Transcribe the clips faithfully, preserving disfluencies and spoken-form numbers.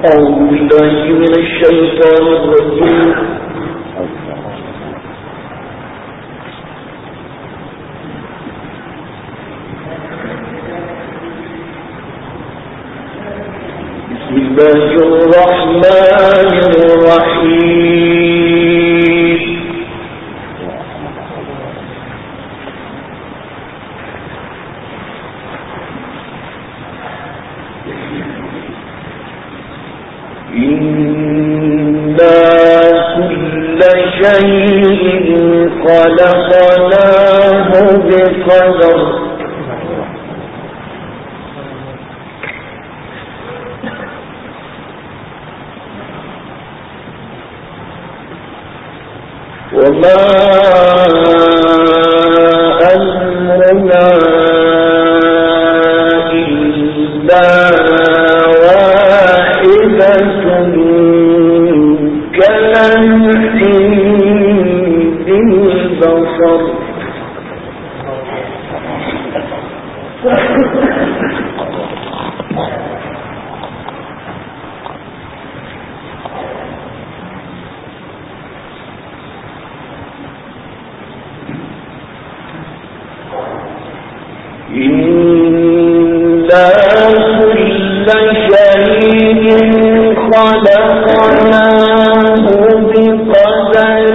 أعوذ بالله من الشيطان الرجيم. بسم الله الرحمن الرحيم. إنا كل شيء خلقناه بقدر. وما أمرنا إلا واحدة كلمح بالبصر. إنا كل شيء خلقناه بقدر.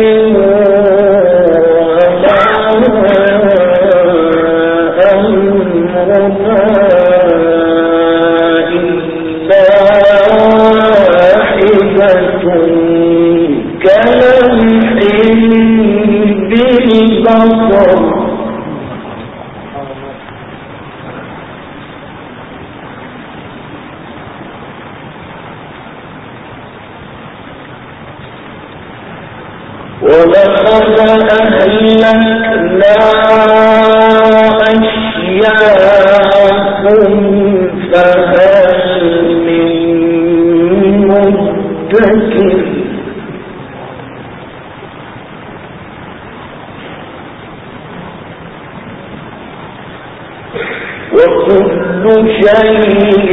ولقد أهلكنا أشياءكم فهل من مدكر. وكل شيء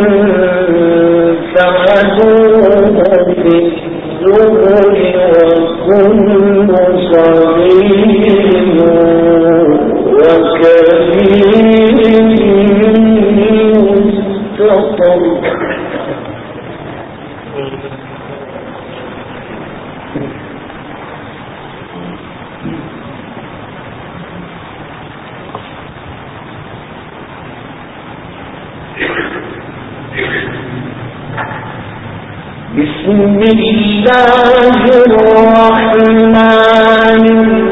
فعلوه في الزبر وكل صغير وكبير مستطر. بسم الله الرحمن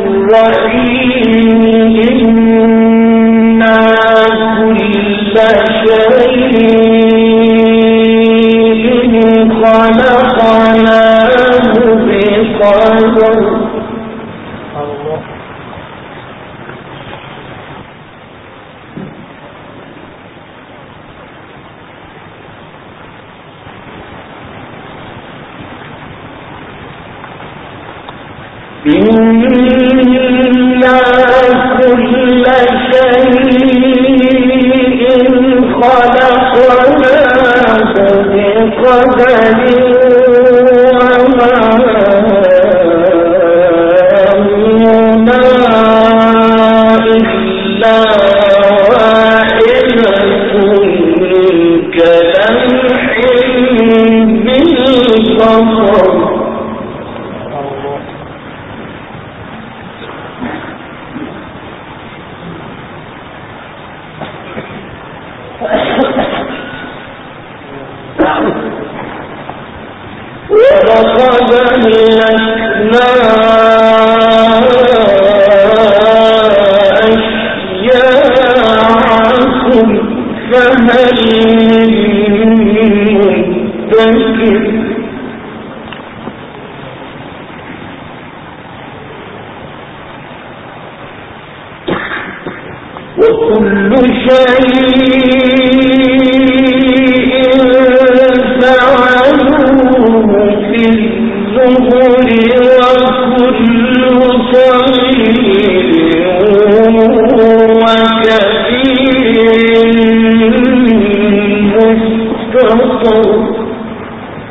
الرحيم. إنا كل شيء خلقناه بقدر. إنا كل شيء خلقناه بقدر. وما أمرنا إلا واحدة كلمح بالبصر. ولقد أهلكنا أشياءكم فهل من مدكر. وكل شيء فعلوه في الزبر وكل صغير وكبير مستطر.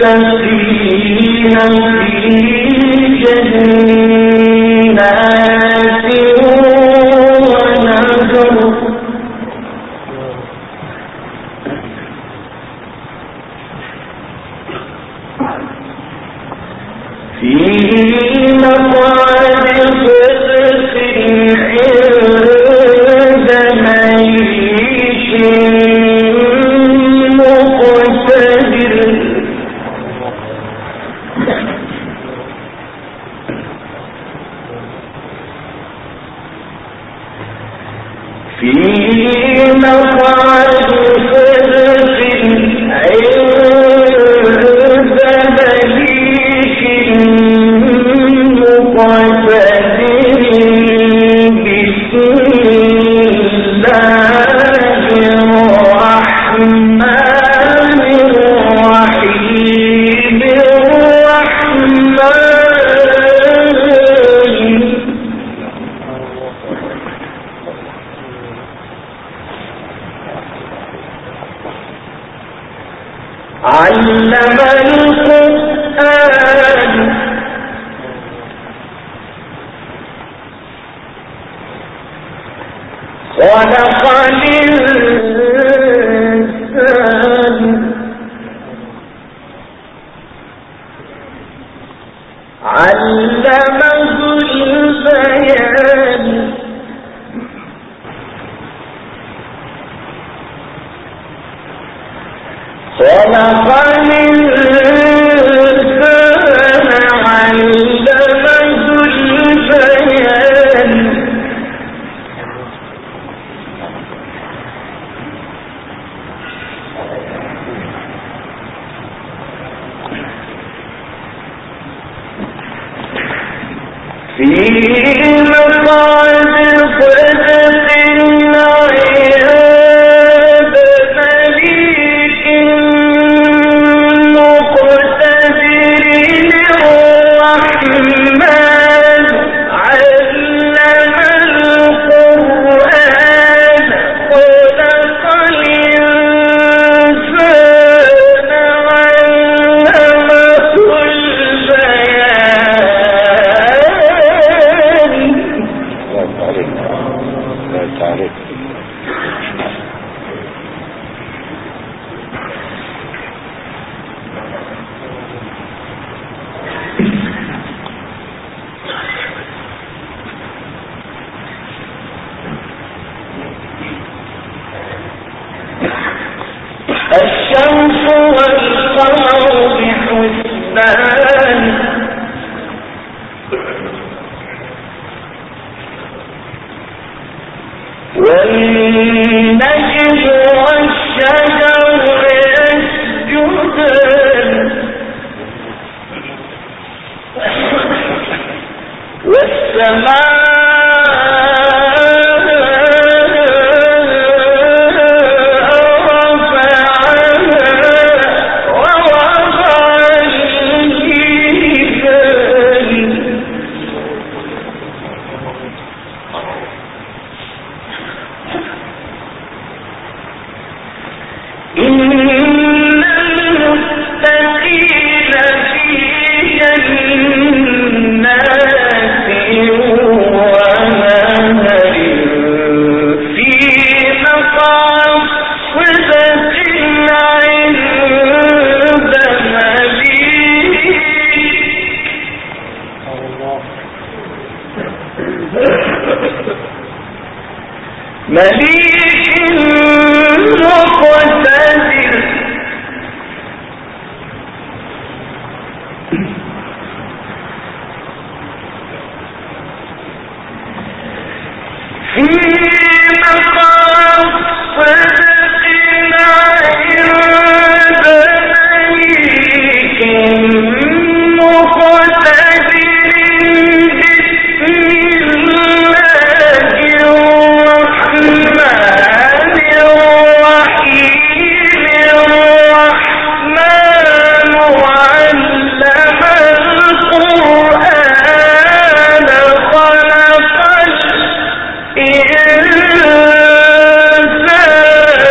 الإنسان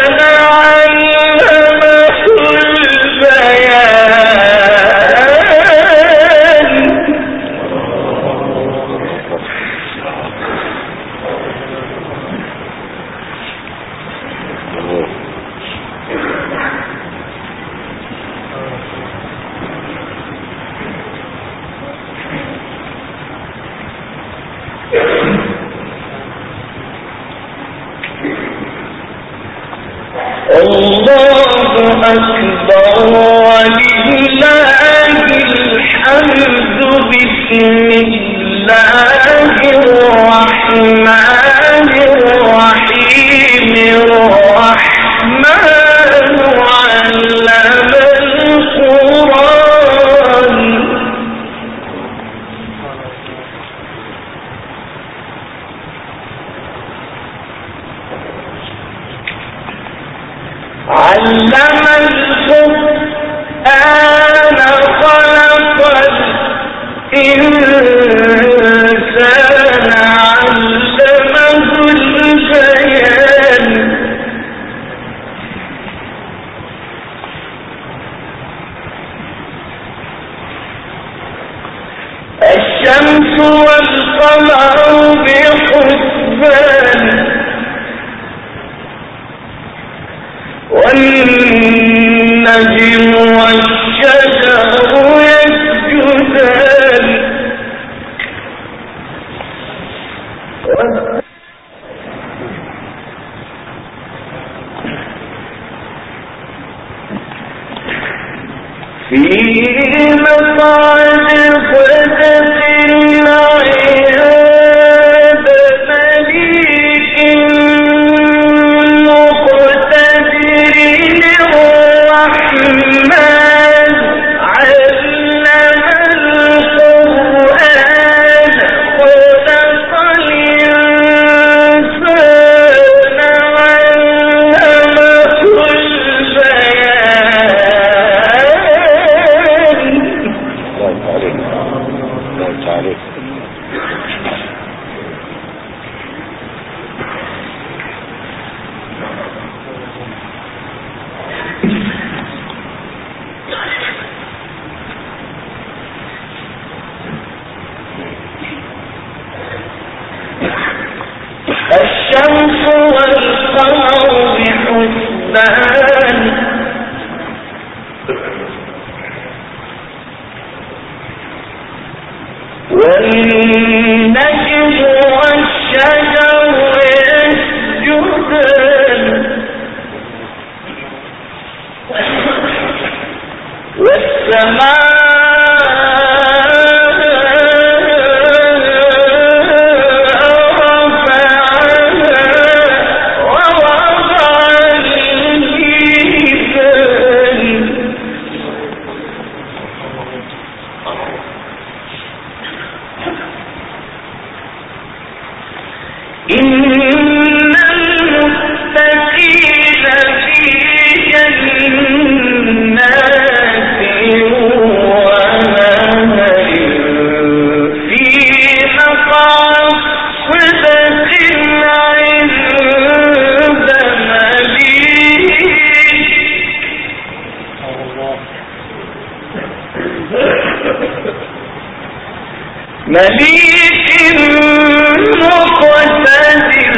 أكبر ولله الحمد. بسم الله الرحمن الرحيم. الرحمن علم القرآن. علم القرآن خلق الإنسان علمه البيان. الشمس والقمر بحسبان والنجم والشجر يسجدان. في مقعد صدق عند مليك مقتدر. الرحمن علم القرآن خلق الإنسان علمه البيان. الشمس والقمر بحسبان والنجم والشجر يسجدان. والسماء مليك مقتدر.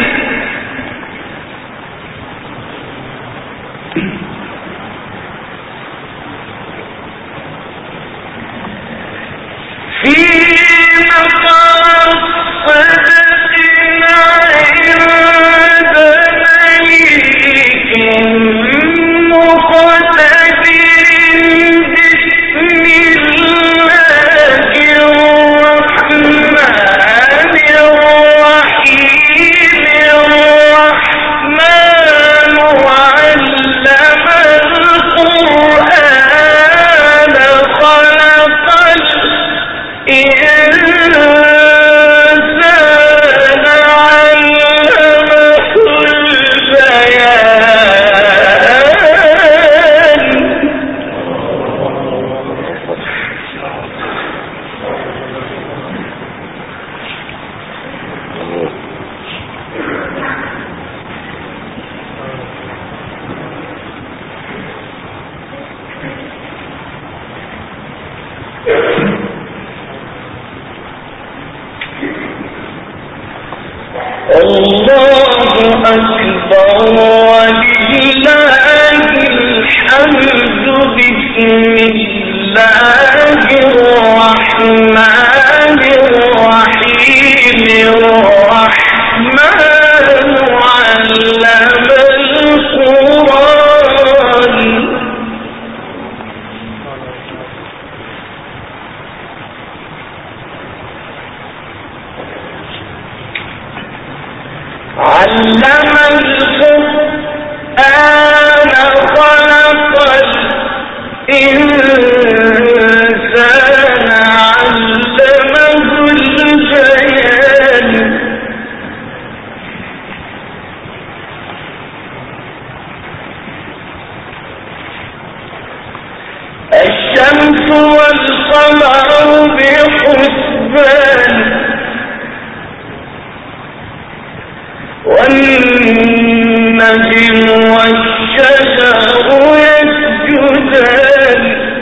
في مقام صدق عند مليك مقتدر. بسم الله الرحمن الرحيم. الرحمن علم القرآن خلق الإنسان علمه البيان. الله أكبر ولله الحمد. بسم الله الرحمن الرحيم. الرحمن علم القرآن. الشمس والقمر بحسبان والنجم والشجر يسجدان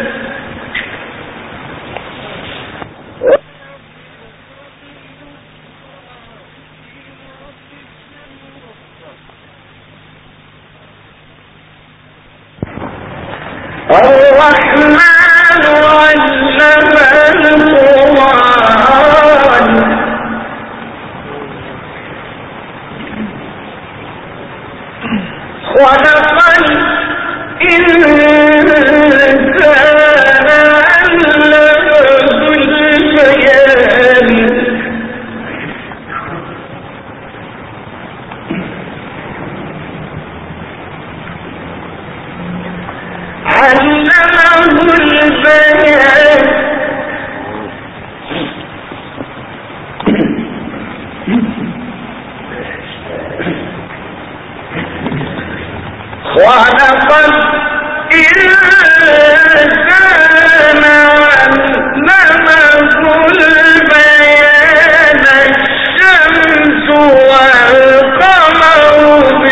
الرحمن علم القرآن خلق الإنسان علمه البيان علمه البيان خلق الإنسان علمه البيان الشمس والقمر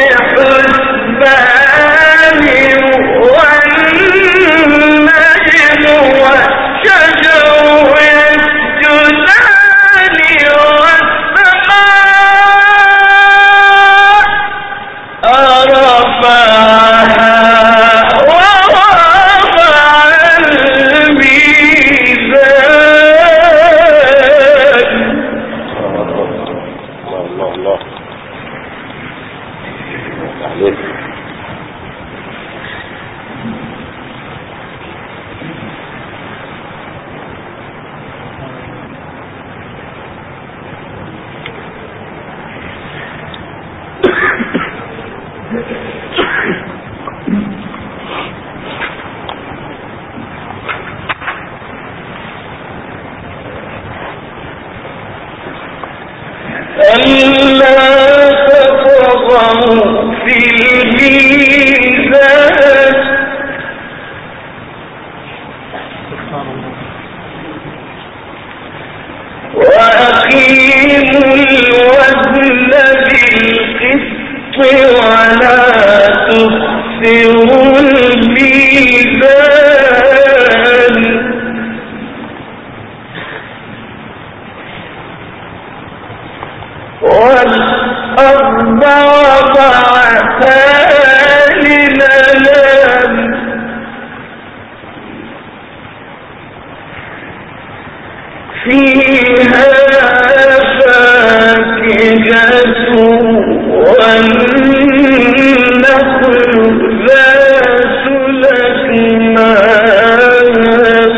بحسبان والنجم والشجر يسجدان والسماء رفعها ألا تطغوا في الميزان وأقيموا الوزن بالقسط ولا تخسروا الميزان والأرض وضعها للأنام فيها فاكهة والنخل ذات الأكمام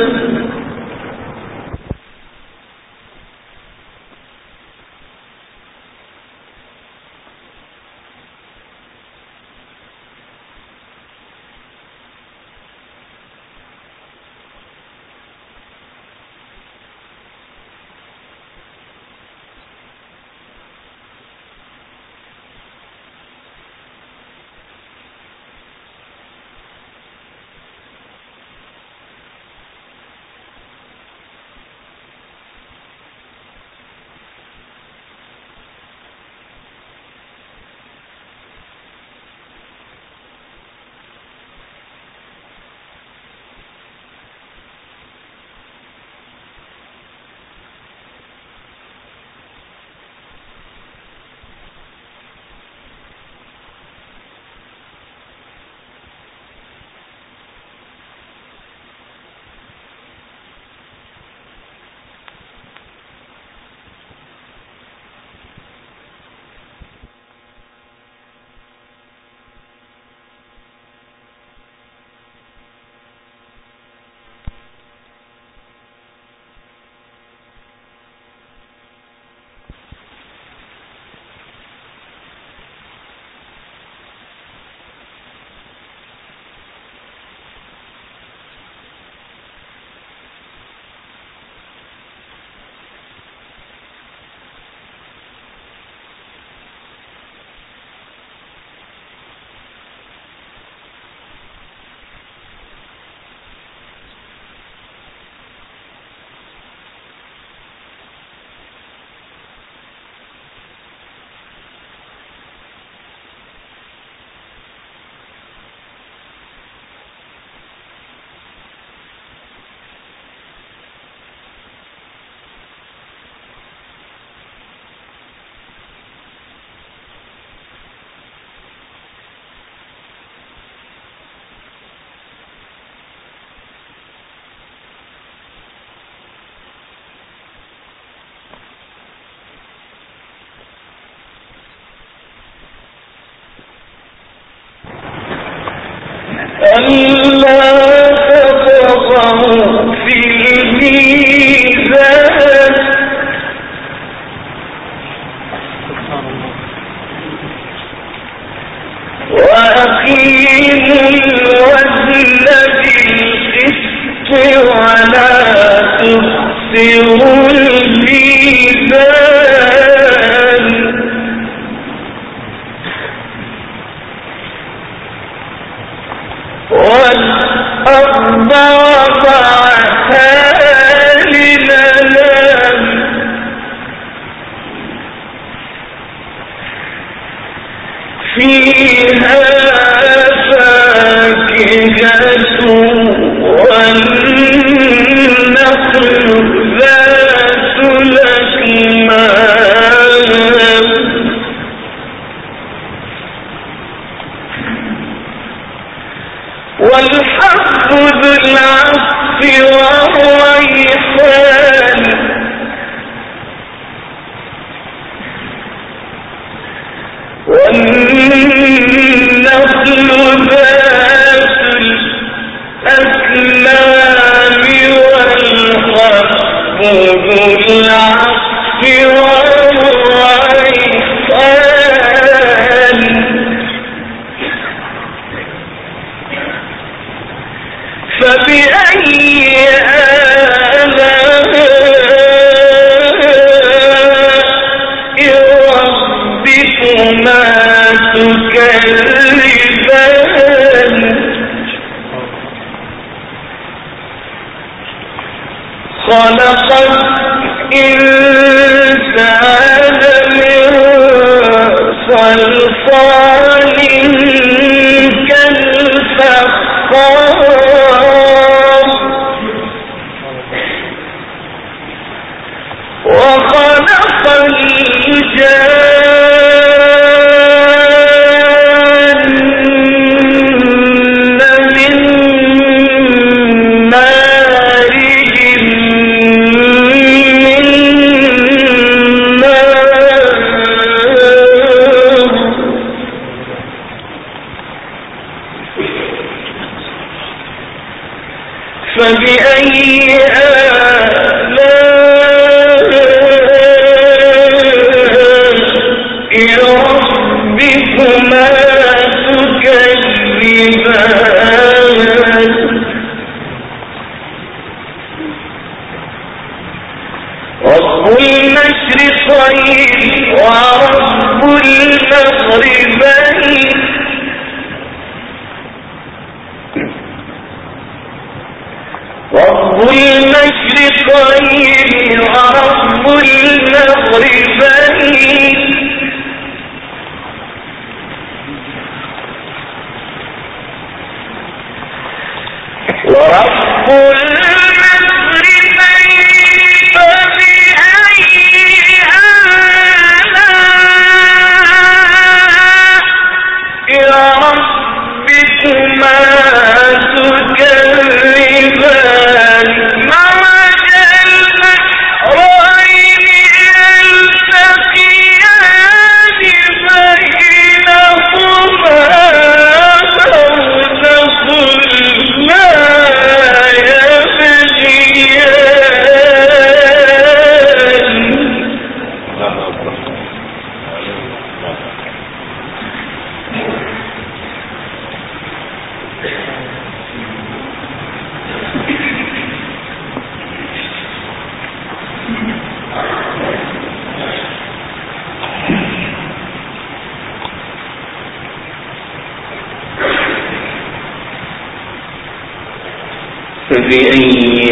فبأي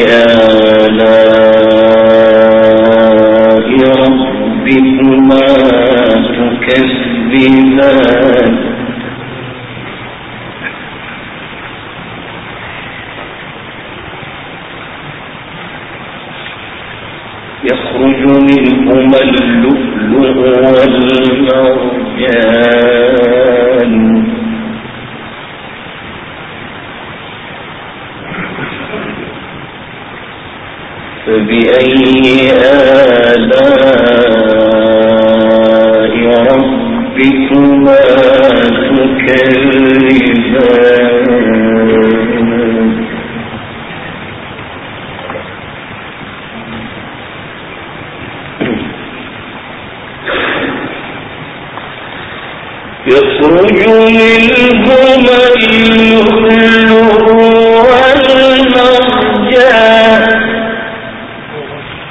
آلاء ربكما تكذبان يخرج منهما اللؤلؤ والمرجان فبأي آلاء ربكما تكذبان يخرج منهما اللؤلؤ والمرجان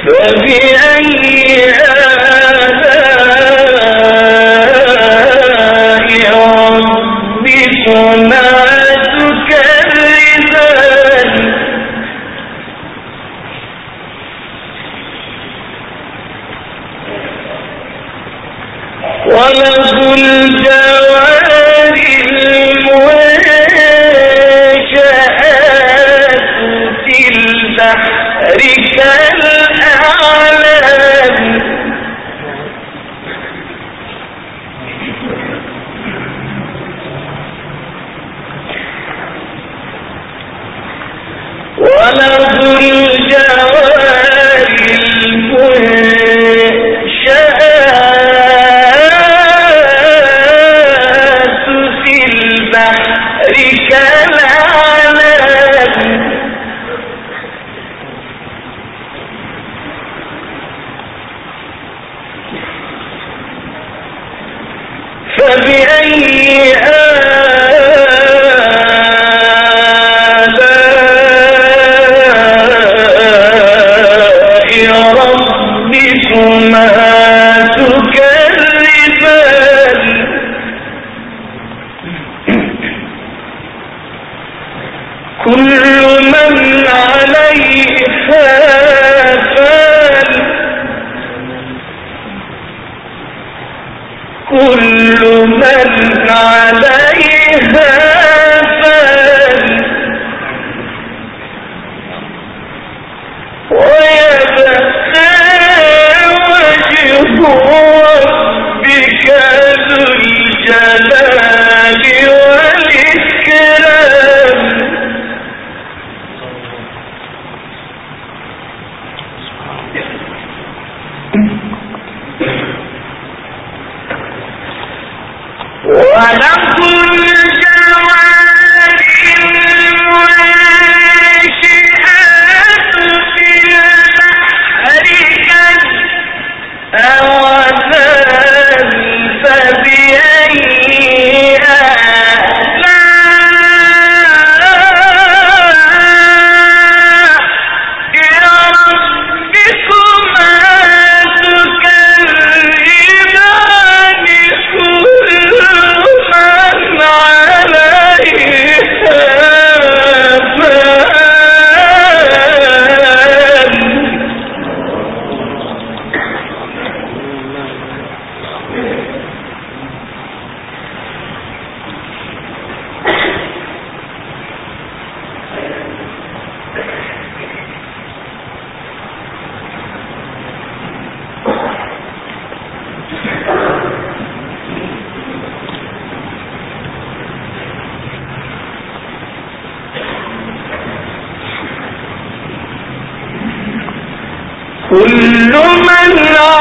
كل من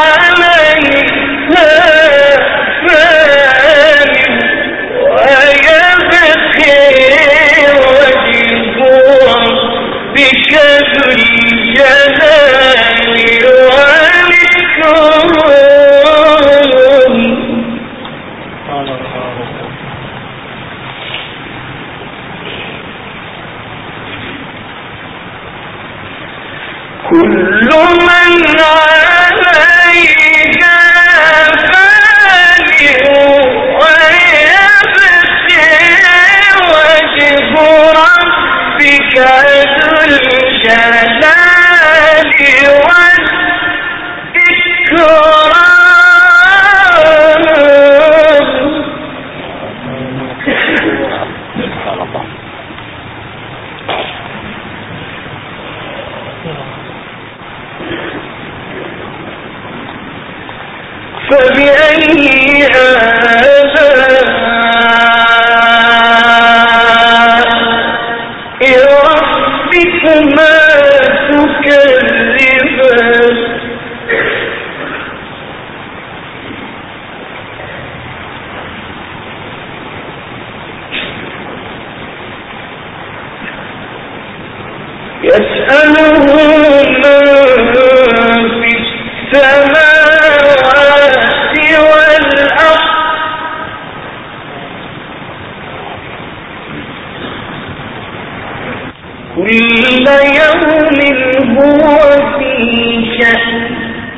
عليها فان ويبقى وجه ربك ذو الجلال والإكرام. كل من عليها فان ويبقى وجه ربك ذو الجلال والإكرام. فبأي آلاء ربكما تكذبان. يسأله من في السماوات والأرض كل يوم هو في شأن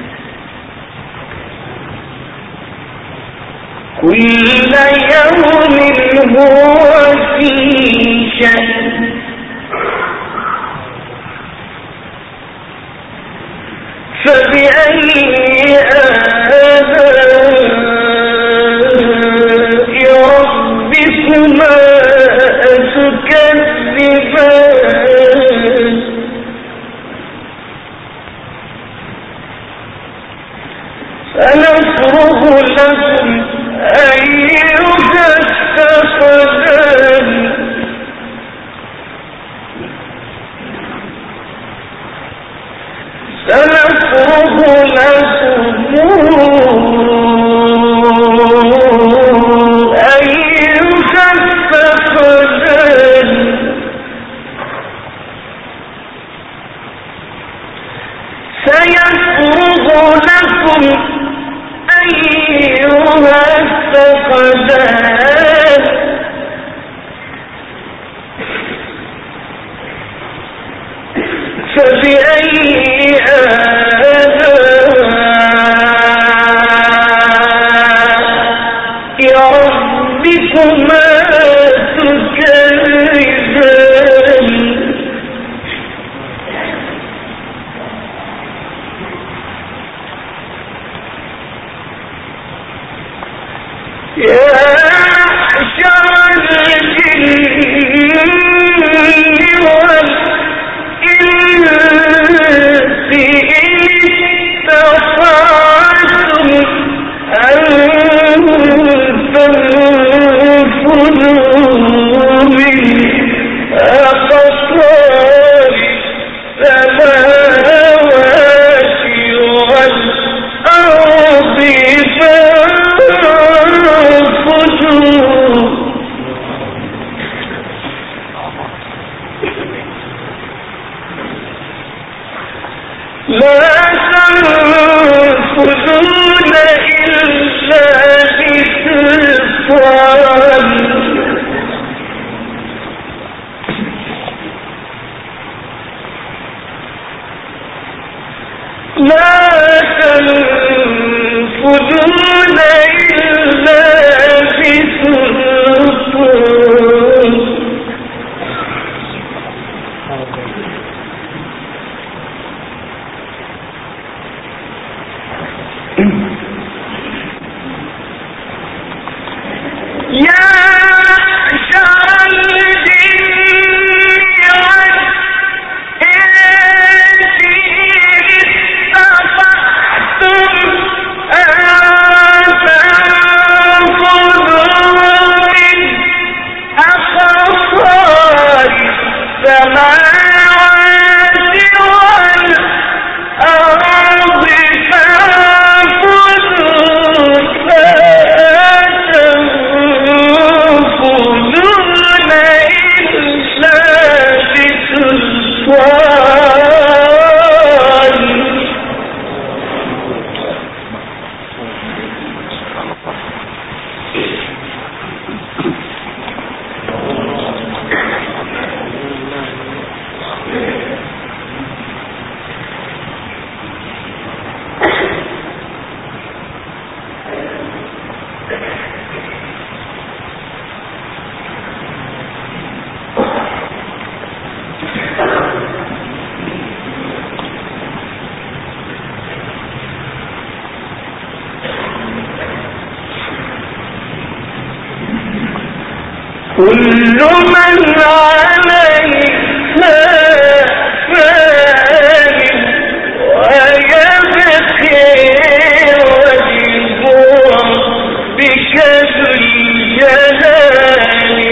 كل يوم هو في شأن فبأي آلاء ربكما تكذبان سنفرغ لكم أيها الثقلان سنفرغ لكم أيها الثقلان سيفرغ لكم أيها الثقلان فبأي آلاء ربكما تكذبان يا معشر الجن والإنس إن استطعتم أن تنفذوا من أقطار السماوات والأرض فانفذوا لا تنفذون إلا بسلطان لا تنفذون إلا بسلطان يا معشر الجن والإنس إن استطعتم أن تنفذوا من أقطار السماوات والأرض فانفذوا لا تنفذون إلا بسلطان كل من عليها فان ويبقى وجه ربك ذو الجلال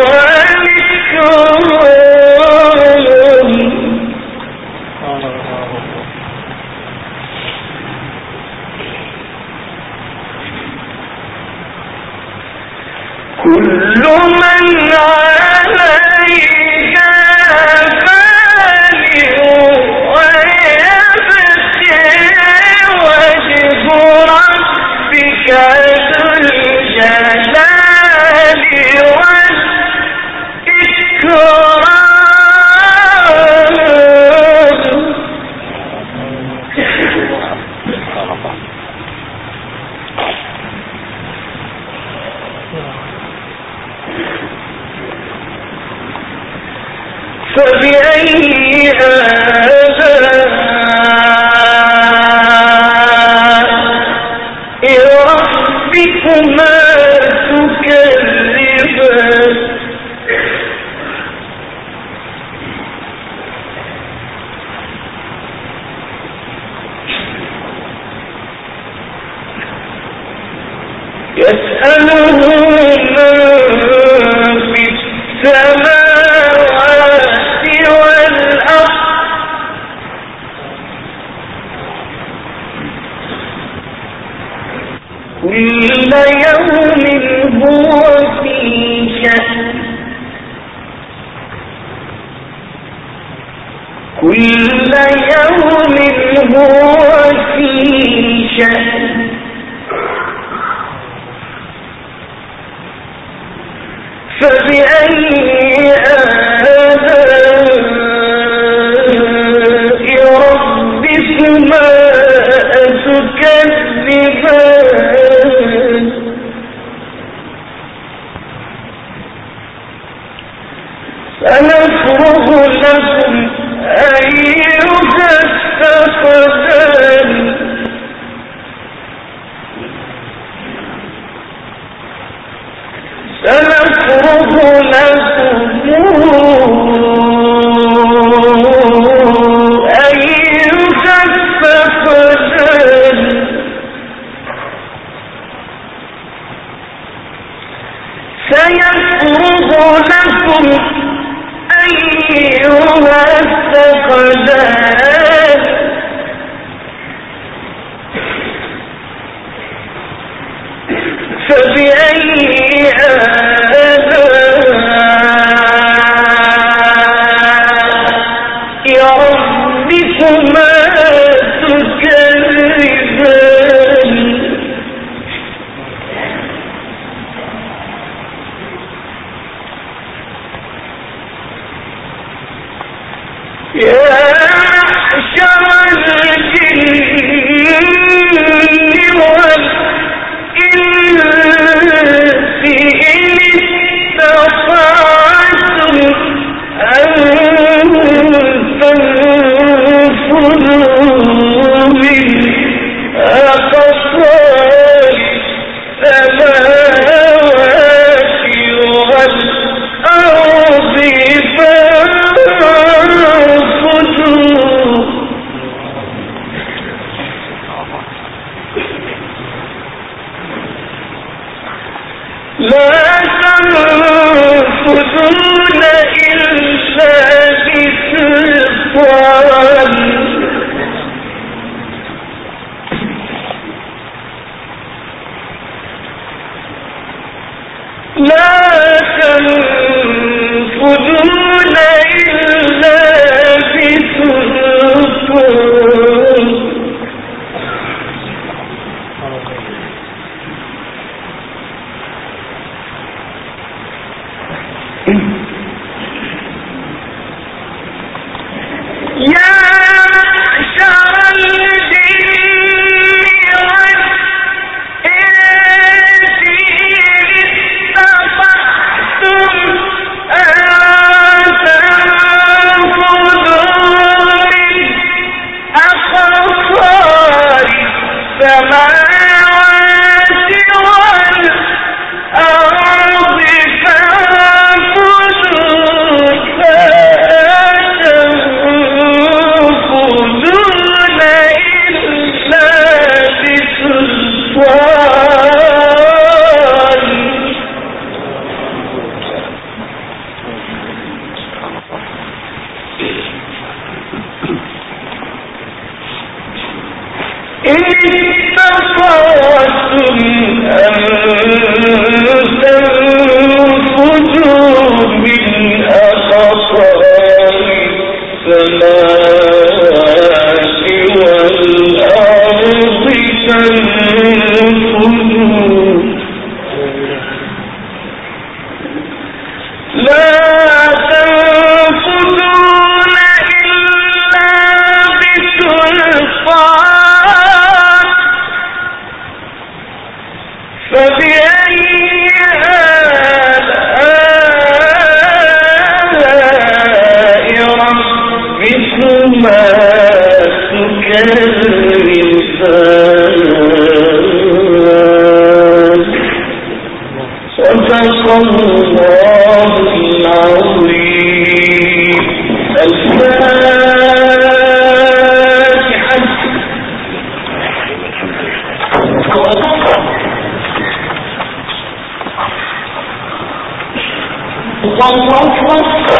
والإكرام كل من عليها فان ويبقى وجه ربك ذو الجلال والإكرام ربكما تكذبان يسأله من في السماوات والأرض كل يوم هو في شأن كل يوم هو في شأن فبأي آلاء ربكما تكذبان سنفرغ لكم أيها الثقلان سنفرغ لكم أيها الثقلان سيفرغ لكم أيها الثقلان فبأي آلاء ربكما تكذبان يا معشر الجن والإنس إن استطعتم أن تنفذوا من أقصار السماوات والأرض لا تنفذون إلا بسلطان لا تنفذون إلا بسلطان يا معشر الجن والإنس إن استطعتم أن تنفذوا من أقصار السماوات والأرض فانفذوا تنفذون إلا بسلطان إن استطعتم أن تنفذوا من أقصار السماوات والأرض تنفذوا لا تنفذون إلا بسلطان فبأي آلاء ربكما بكما تكذبان صدق الله العظيم. الفاتحة. الله أكبر.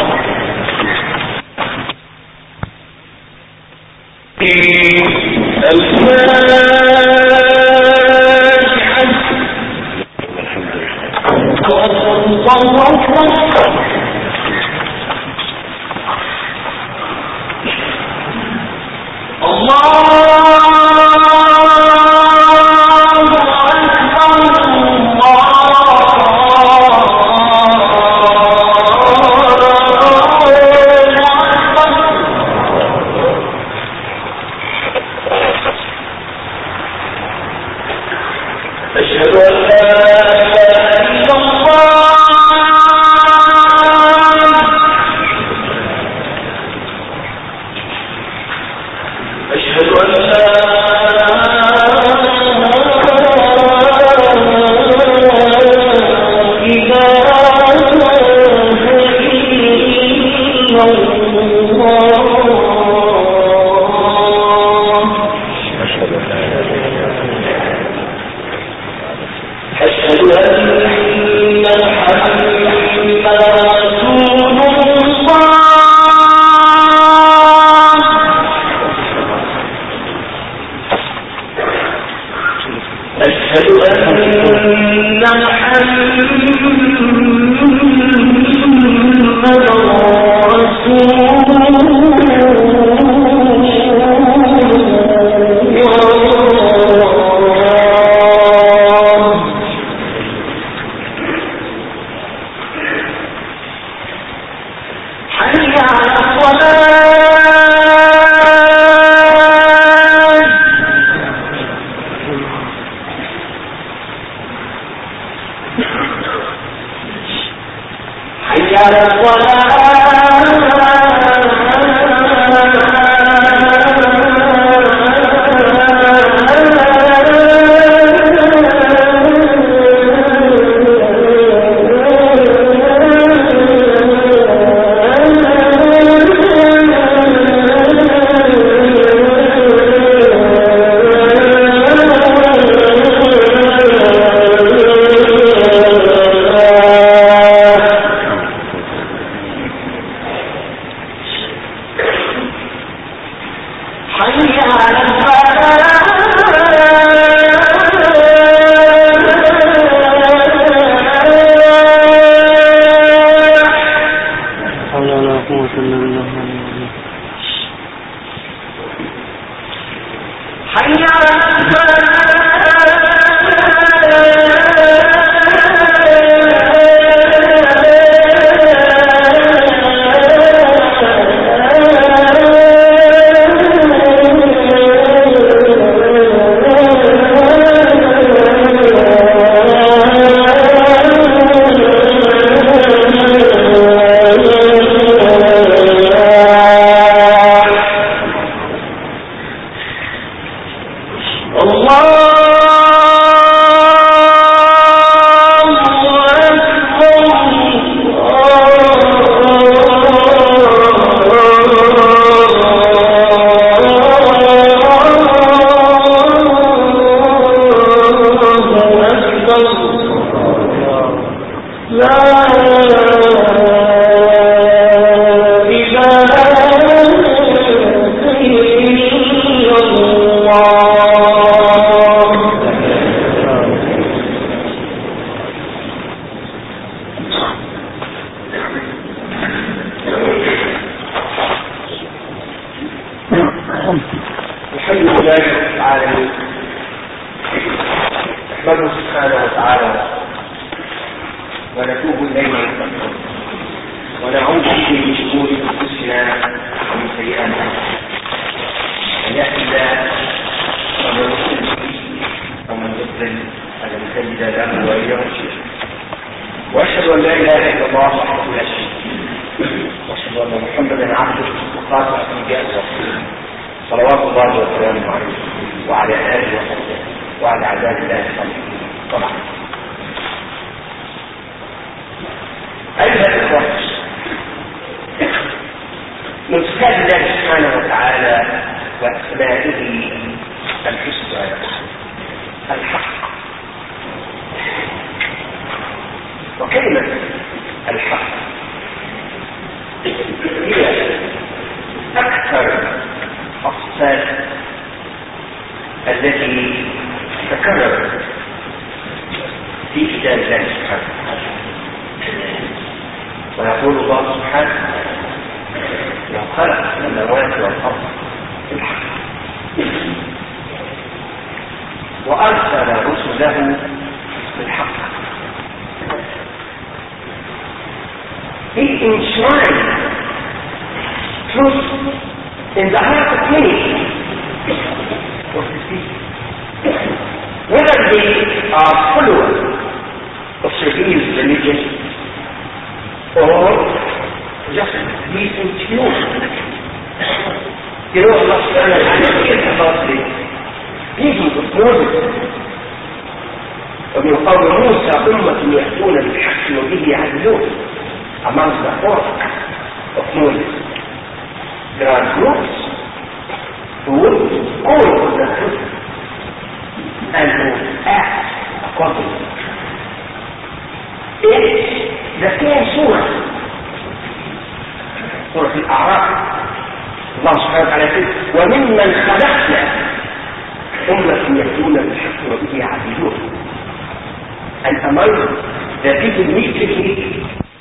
واشهد ان لا اله الا الله وحده لا شريك له واشهد ان محمدا عبده وخاتم الأنبياء والرسول صلوات الله وسلامه عليه وعلى آله وصحبه وعلى عباد الله الصالحين. طبعا أيها الإخوة، من صفات الله سبحانه وتعالى وأسمائه الحسنى الحق. وكلمة الحق هي أكثر الصفات التي تكررت في كتاب الله سبحانه وتعالى. ويقول الله سبحانه: لو خلق السماوات والأرض بالحق وأرسل رسله بالحق. He enshrined truth in the heart of many of his people, whether they are followers of Shafi's religion or just decent humans. You know, Allah subhanahu wa ta'ala cares about the people of Moses. ومن قوم موسى أمة يأتون بالحق وبه يعدلون. Amongst the four of Moses, there are groups who will call for the truth and who act accordingly. It's the same surah, surah Al-A'raf. Allah subhanahu wa ta'ala says: وَمِمَّنْ خَلَقْنَا أُمَّةٌ يَهْدُونَ بِالْحَقِّ وَبِهِ يَعْدِلُونَ. And among the people we create,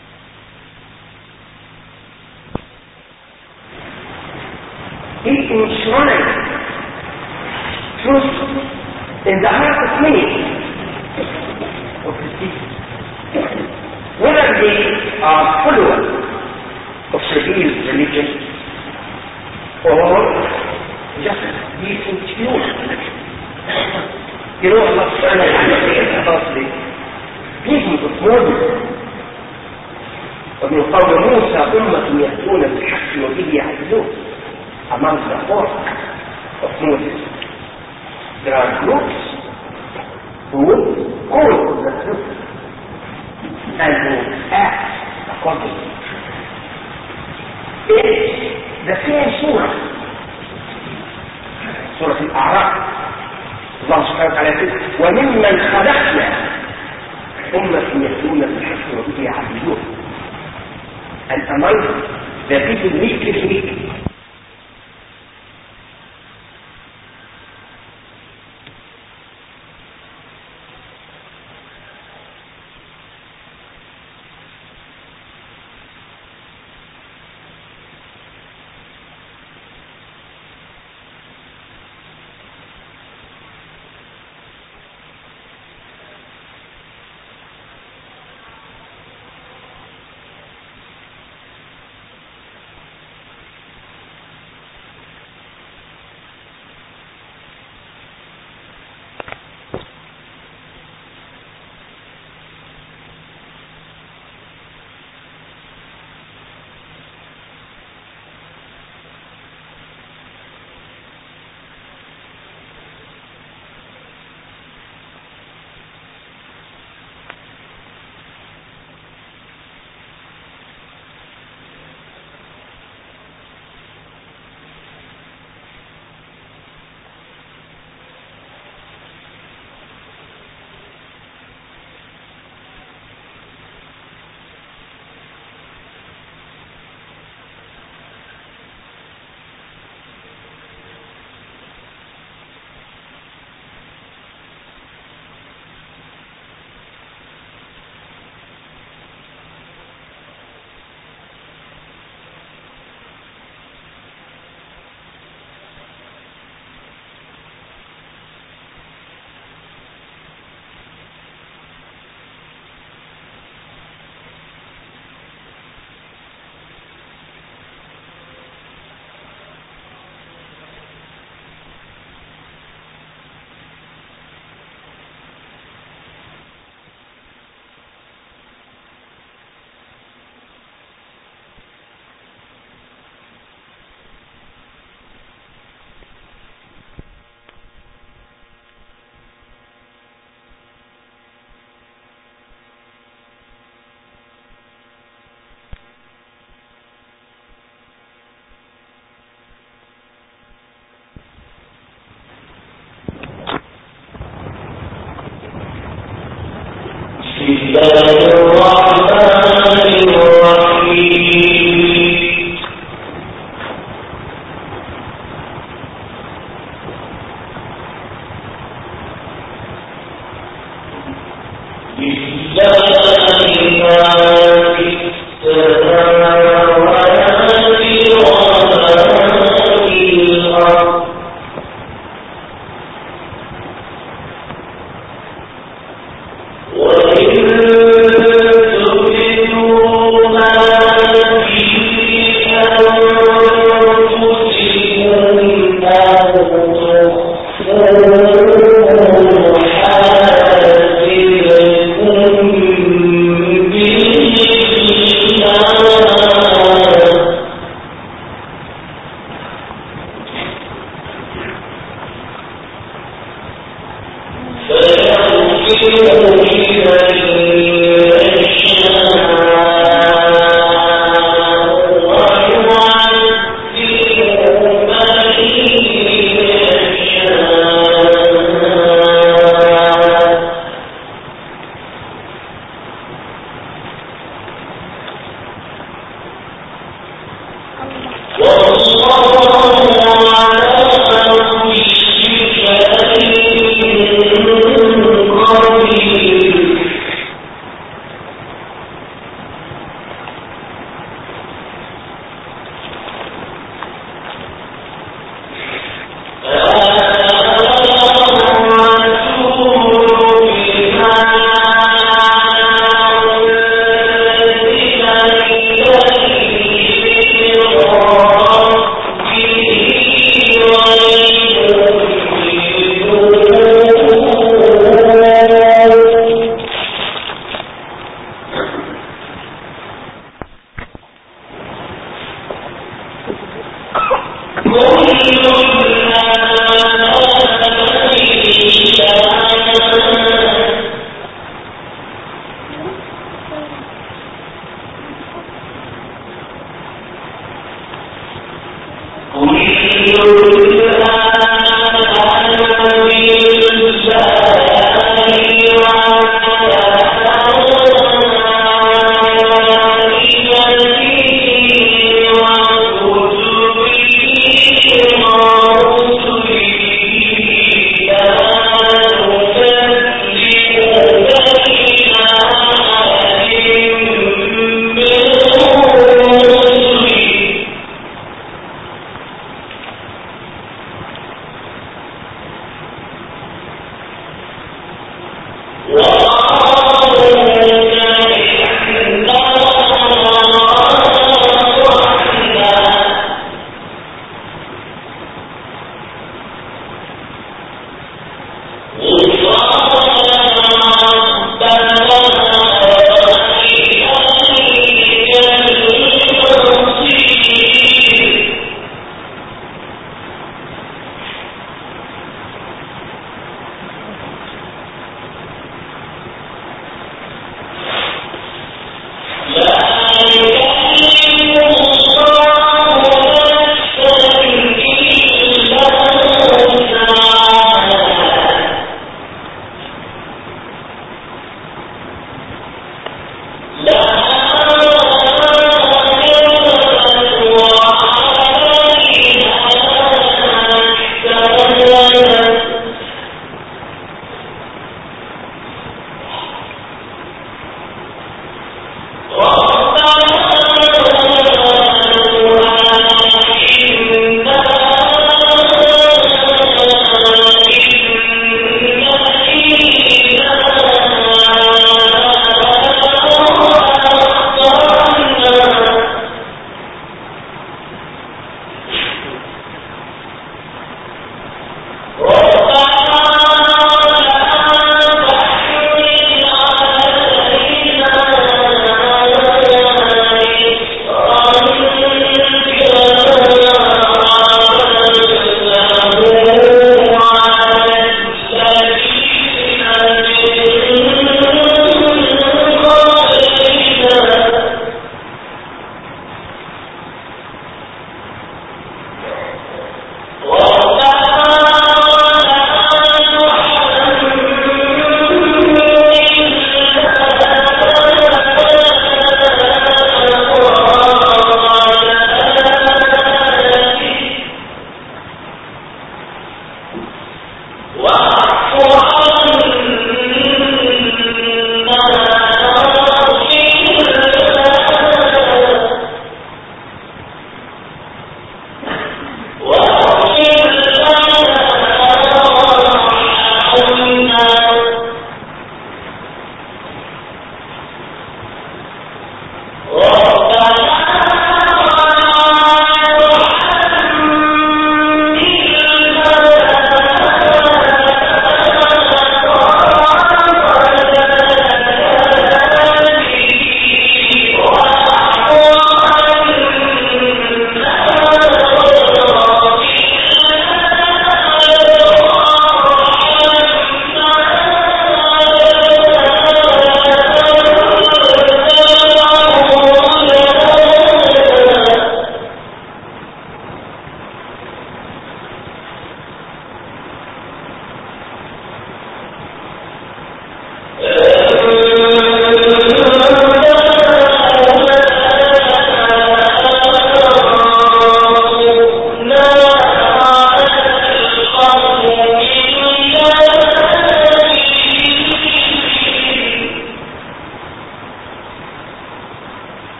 He enshrined truth in the heart of many of his people, whether they are followers of Shafi's religion or just decent humans. You know, Allah subhanahu wa ta'ala says about the people of Moses: ومن قوم موسى أمة يهدون بالحق وبه يعدلون. Among the four of Moses, there are groups who call for the truth and who act accordingly. It's the same surah, surah Al-A'raf. Allah subhanahu wa ta'ala says: وَمِمَّنْ خَلَقْنَا أُمَّةٌ يَهْدُونَ بِالْحَقِّ وَبِهِ يَعْدِلُونَ. And among the people we create,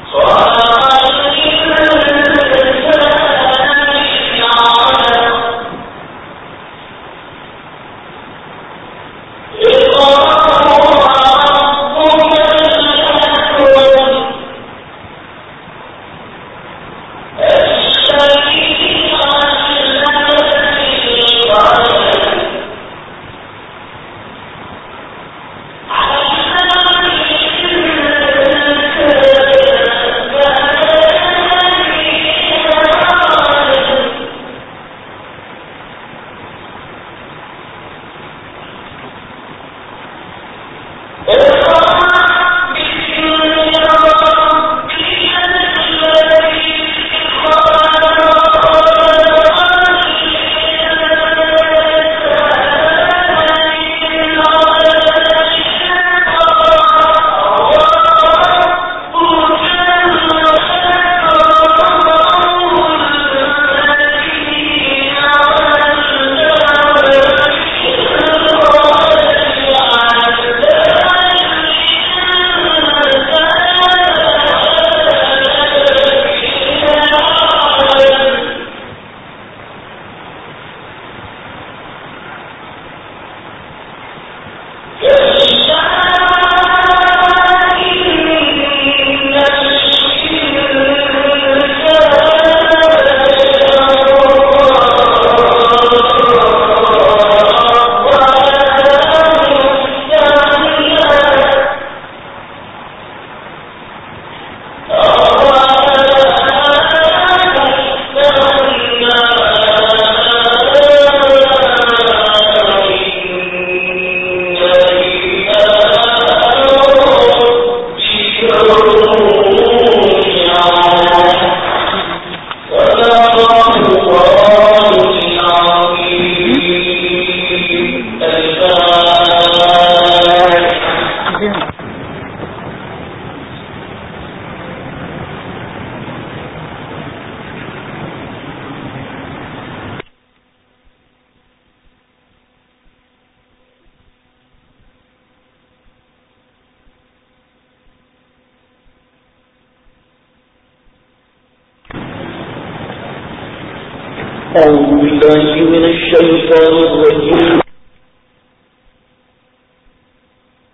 أعوذ بالله من الشيطان الرجيم